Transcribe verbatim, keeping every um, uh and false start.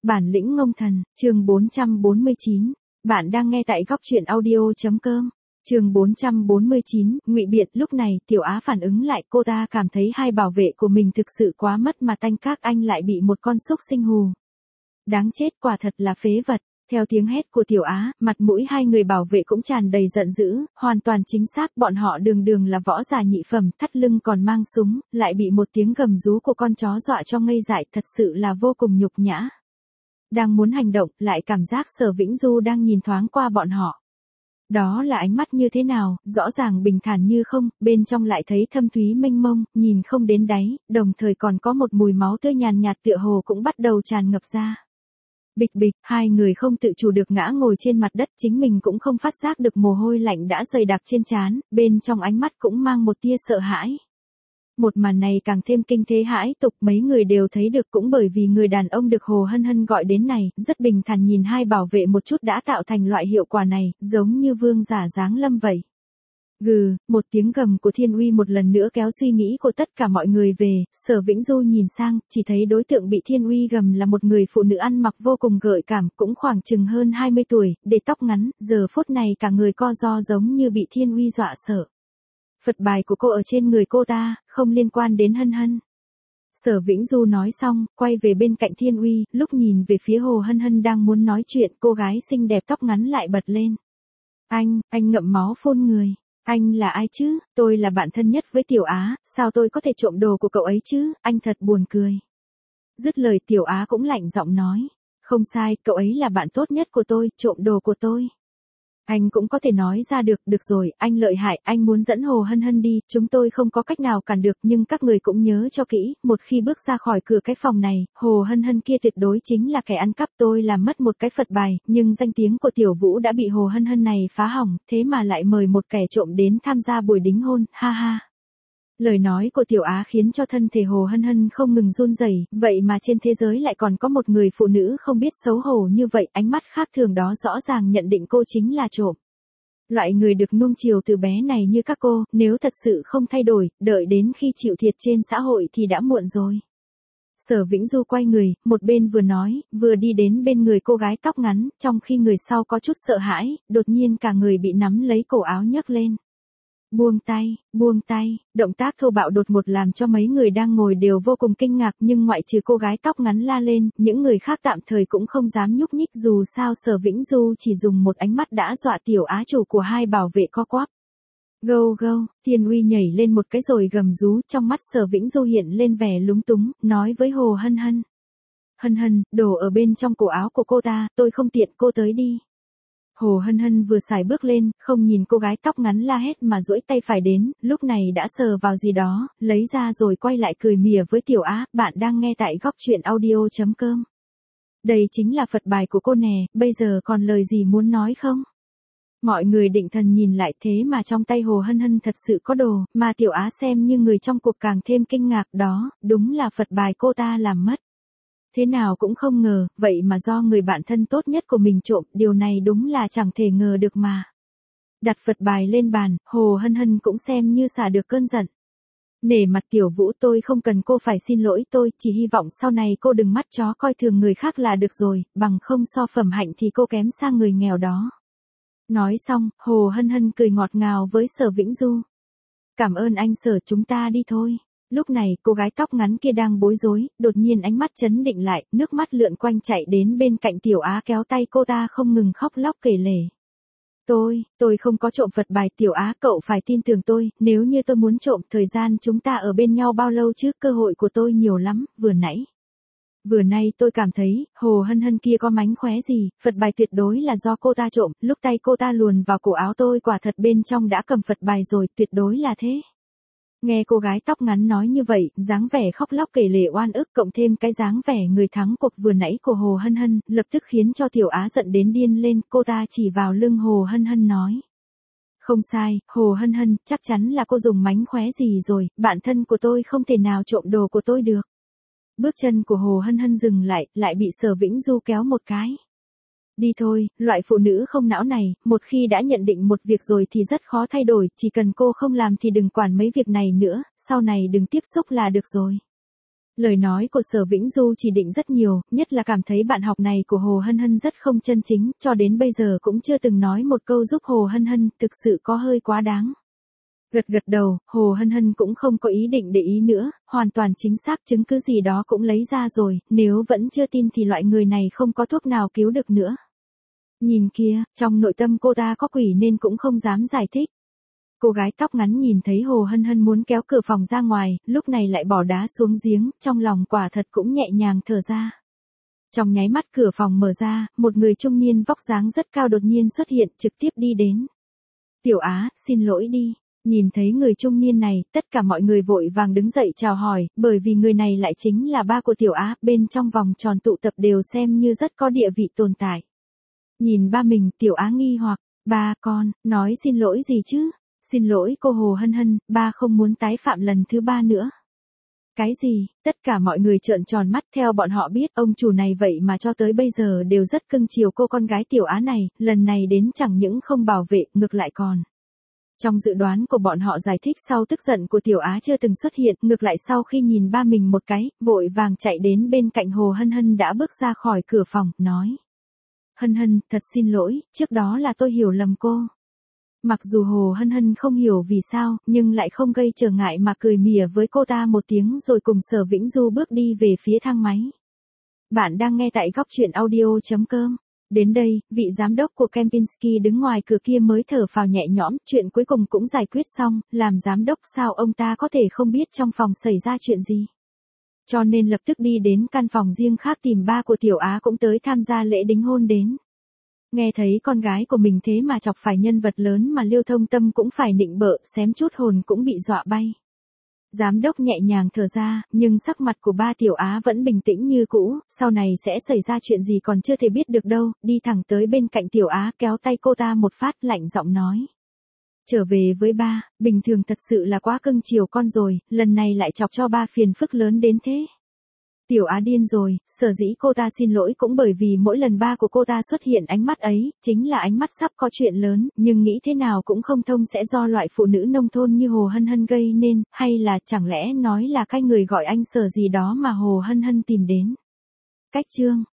Bản lĩnh ngông thần, chương bốn trăm bốn mươi chín. Bạn đang nghe tại góc truyện audio.com. Chương bốn trăm bốn mươi chín, ngụy biện. Lúc này, Tiểu Á phản ứng lại, cô ta cảm thấy hai bảo vệ của mình thực sự quá mất mà tanh, các anh lại bị một con súc sinh hù. Đáng chết, quả thật là phế vật. Theo tiếng hét của Tiểu Á, mặt mũi hai người bảo vệ cũng tràn đầy giận dữ, hoàn toàn chính xác, bọn họ đường đường là võ giả nhị phẩm, thắt lưng còn mang súng, lại bị một tiếng gầm rú của con chó dọa cho ngây dại, thật sự là vô cùng nhục nhã. Đang muốn hành động, lại cảm giác Sở Vĩnh Du đang nhìn thoáng qua bọn họ. Đó là ánh mắt như thế nào, rõ ràng bình thản như không, bên trong lại thấy thâm thúy mênh mông, nhìn không đến đáy, đồng thời còn có một mùi máu tươi nhàn nhạt tựa hồ cũng bắt đầu tràn ngập ra. Bịch bịch, hai người không tự chủ được ngã ngồi trên mặt đất, chính mình cũng không phát giác được mồ hôi lạnh đã dày đặc trên trán, bên trong ánh mắt cũng mang một tia sợ hãi. Một màn này càng thêm kinh thế hãi tục, mấy người đều thấy được, cũng bởi vì người đàn ông được Hồ Hân Hân gọi đến này, rất bình thản nhìn hai bảo vệ một chút đã tạo thành loại hiệu quả này, giống như vương giả giáng lâm vậy. Gừ, một tiếng gầm của Thiên Uy một lần nữa kéo suy nghĩ của tất cả mọi người về, Sở Vĩnh Du nhìn sang, chỉ thấy đối tượng bị Thiên Uy gầm là một người phụ nữ ăn mặc vô cùng gợi cảm, cũng khoảng chừng hơn hai mươi tuổi, để tóc ngắn, giờ phút này cả người co ro giống như bị Thiên Uy dọa sợ. Phật bài của cô ở trên người cô ta, không liên quan đến Hân Hân. Sở Vĩnh Du nói xong, quay về bên cạnh Thiên Uy, lúc nhìn về phía Hồ Hân Hân đang muốn nói chuyện, cô gái xinh đẹp tóc ngắn lại bật lên. Anh, anh ngậm máu phun người. Anh là ai chứ? Tôi là bạn thân nhất với Tiểu Á, sao tôi có thể trộm đồ của cậu ấy chứ? Anh thật buồn cười. Dứt lời Tiểu Á cũng lạnh giọng nói. Không sai, cậu ấy là bạn tốt nhất của tôi, trộm đồ của tôi. Anh cũng có thể nói ra được, được rồi, anh lợi hại, anh muốn dẫn Hồ Hân Hân đi, chúng tôi không có cách nào cản được, nhưng các người cũng nhớ cho kỹ, một khi bước ra khỏi cửa cái phòng này, Hồ Hân Hân kia tuyệt đối chính là kẻ ăn cắp, tôi làm mất một cái Phật bài, nhưng danh tiếng của Tiểu Vũ đã bị Hồ Hân Hân này phá hỏng, thế mà lại mời một kẻ trộm đến tham gia buổi đính hôn, ha ha. Lời nói của Tiểu Á khiến cho thân thể Hồ Hân Hân không ngừng run rẩy, vậy mà trên thế giới lại còn có một người phụ nữ không biết xấu hổ như vậy, ánh mắt khác thường đó rõ ràng nhận định cô chính là trộm. Loại người được nuông chiều từ bé này như các cô, nếu thật sự không thay đổi, đợi đến khi chịu thiệt trên xã hội thì đã muộn rồi. Sở Vĩnh Du quay người, một bên vừa nói, vừa đi đến bên người cô gái tóc ngắn, trong khi người sau có chút sợ hãi, đột nhiên cả người bị nắm lấy cổ áo nhấc lên. Buông tay, buông tay, động tác thô bạo đột ngột làm cho mấy người đang ngồi đều vô cùng kinh ngạc, nhưng ngoại trừ cô gái tóc ngắn la lên, những người khác tạm thời cũng không dám nhúc nhích, dù sao Sở Vĩnh Du chỉ dùng một ánh mắt đã dọa Tiểu Á chủ của hai bảo vệ co quắp. Gâu gâu, Thiên Uy nhảy lên một cái rồi gầm rú, trong mắt Sở Vĩnh Du hiện lên vẻ lúng túng, nói với Hồ Hân Hân. Hân Hân, đồ ở bên trong cổ áo của cô ta, tôi không tiện, cô tới đi. Hồ Hân Hân vừa xài bước lên, không nhìn cô gái tóc ngắn la hét mà duỗi tay phải đến, lúc này đã sờ vào gì đó, lấy ra rồi quay lại cười mỉa với Tiểu Á, bạn đang nghe tại góc truyện audio.com. Đây chính là Phật bài của cô nè, bây giờ còn lời gì muốn nói không? Mọi người định thần nhìn lại, thế mà trong tay Hồ Hân Hân thật sự có đồ, mà Tiểu Á xem như người trong cuộc càng thêm kinh ngạc, đó, đúng là Phật bài cô ta làm mất. Thế nào cũng không ngờ, vậy mà do người bạn thân tốt nhất của mình trộm, điều này đúng là chẳng thể ngờ được mà. Đặt Phật bài lên bàn, Hồ Hân Hân cũng xem như xả được cơn giận. Nể mặt Tiểu Vũ, tôi không cần cô phải xin lỗi tôi, chỉ hy vọng sau này cô đừng mắt chó coi thường người khác là được rồi, bằng không so phẩm hạnh thì cô kém sang người nghèo đó. Nói xong, Hồ Hân Hân cười ngọt ngào với Sở Vĩnh Du. Cảm ơn anh Sở, chúng ta đi thôi. Lúc này, cô gái tóc ngắn kia đang bối rối, đột nhiên ánh mắt chấn định lại, nước mắt lượn quanh chạy đến bên cạnh Tiểu Á kéo tay cô ta không ngừng khóc lóc kể lể. Tôi, tôi không có trộm Phật bài, Tiểu Á cậu phải tin tưởng tôi, nếu như tôi muốn trộm, thời gian chúng ta ở bên nhau bao lâu chứ, cơ hội của tôi nhiều lắm, vừa nãy. Vừa nay tôi cảm thấy, Hồ Hân Hân kia có mánh khóe gì, Phật bài tuyệt đối là do cô ta trộm, lúc tay cô ta luồn vào cổ áo tôi quả thật bên trong đã cầm Phật bài rồi, tuyệt đối là thế. Nghe cô gái tóc ngắn nói như vậy, dáng vẻ khóc lóc kể lể oan ức cộng thêm cái dáng vẻ người thắng cuộc vừa nãy của Hồ Hân Hân, lập tức khiến cho Tiểu Á giận đến điên lên, cô ta chỉ vào lưng Hồ Hân Hân nói. Không sai, Hồ Hân Hân, chắc chắn là cô dùng mánh khóe gì rồi, bạn thân của tôi không thể nào trộm đồ của tôi được. Bước chân của Hồ Hân Hân dừng lại, lại bị Sở Vĩnh Du kéo một cái. Đi thôi, loại phụ nữ không não này, một khi đã nhận định một việc rồi thì rất khó thay đổi, chỉ cần cô không làm thì đừng quản mấy việc này nữa, sau này đừng tiếp xúc là được rồi. Lời nói của Sở Vĩnh Du chỉ định rất nhiều, nhất là cảm thấy bạn học này của Hồ Hân Hân rất không chân chính, cho đến bây giờ cũng chưa từng nói một câu giúp Hồ Hân Hân, thực sự có hơi quá đáng. Gật gật đầu, Hồ Hân Hân cũng không có ý định để ý nữa, hoàn toàn chính xác, chứng cứ gì đó cũng lấy ra rồi, nếu vẫn chưa tin thì loại người này không có thuốc nào cứu được nữa. Nhìn kia, trong nội tâm cô ta có quỷ nên cũng không dám giải thích. Cô gái tóc ngắn nhìn thấy Hồ Hân Hân muốn kéo cửa phòng ra ngoài, lúc này lại bỏ đá xuống giếng, trong lòng quả thật cũng nhẹ nhàng thở ra. Trong nháy mắt cửa phòng mở ra, một người trung niên vóc dáng rất cao đột nhiên xuất hiện, trực tiếp đi đến. Tiểu Á, xin lỗi đi. Nhìn thấy người trung niên này, tất cả mọi người vội vàng đứng dậy chào hỏi, bởi vì người này lại chính là ba của Tiểu Á, bên trong vòng tròn tụ tập đều xem như rất có địa vị tồn tại. Nhìn ba mình, Tiểu Á nghi hoặc, ba con, nói xin lỗi gì chứ? Xin lỗi cô Hồ Hân Hân, ba không muốn tái phạm lần thứ ba nữa. Cái gì? Tất cả mọi người trợn tròn mắt, theo bọn họ biết ông chủ này vậy mà cho tới bây giờ đều rất cưng chiều cô con gái Tiểu Á này, lần này đến chẳng những không bảo vệ, ngược lại còn. Trong dự đoán của bọn họ giải thích sau tức giận của Tiểu Á chưa từng xuất hiện, ngược lại sau khi nhìn ba mình một cái, vội vàng chạy đến bên cạnh Hồ Hân Hân đã bước ra khỏi cửa phòng, nói. Hân Hân, thật xin lỗi, trước đó là tôi hiểu lầm cô. Mặc dù Hồ Hân Hân không hiểu vì sao, nhưng lại không gây trở ngại mà cười mỉa với cô ta một tiếng rồi cùng Sở Vĩnh Du bước đi về phía thang máy. Bạn đang nghe tại góc truyện audio chấm com. Đến đây, vị giám đốc của Kempinski đứng ngoài cửa kia mới thở phào nhẹ nhõm, chuyện cuối cùng cũng giải quyết xong, làm giám đốc sao ông ta có thể không biết trong phòng xảy ra chuyện gì. Cho nên lập tức đi đến căn phòng riêng khác tìm ba của Tiểu Á cũng tới tham gia lễ đính hôn đến. Nghe thấy con gái của mình thế mà chọc phải nhân vật lớn mà Liêu Thông Tâm cũng phải nịnh bợ, xém chút hồn cũng bị dọa bay. Giám đốc nhẹ nhàng thở ra, nhưng sắc mặt của ba Tiểu Á vẫn bình tĩnh như cũ, sau này sẽ xảy ra chuyện gì còn chưa thể biết được đâu, đi thẳng tới bên cạnh Tiểu Á kéo tay cô ta một phát lạnh giọng nói. Trở về với ba, bình thường thật sự là quá cưng chiều con rồi, lần này lại chọc cho ba phiền phức lớn đến thế. Tiểu Á điên rồi, sở dĩ cô ta xin lỗi cũng bởi vì mỗi lần ba của cô ta xuất hiện ánh mắt ấy, chính là ánh mắt sắp có chuyện lớn, nhưng nghĩ thế nào cũng không thông sẽ do loại phụ nữ nông thôn như Hồ Hân Hân gây nên, hay là chẳng lẽ nói là cái người gọi anh Sở gì đó mà Hồ Hân Hân tìm đến. Cách chương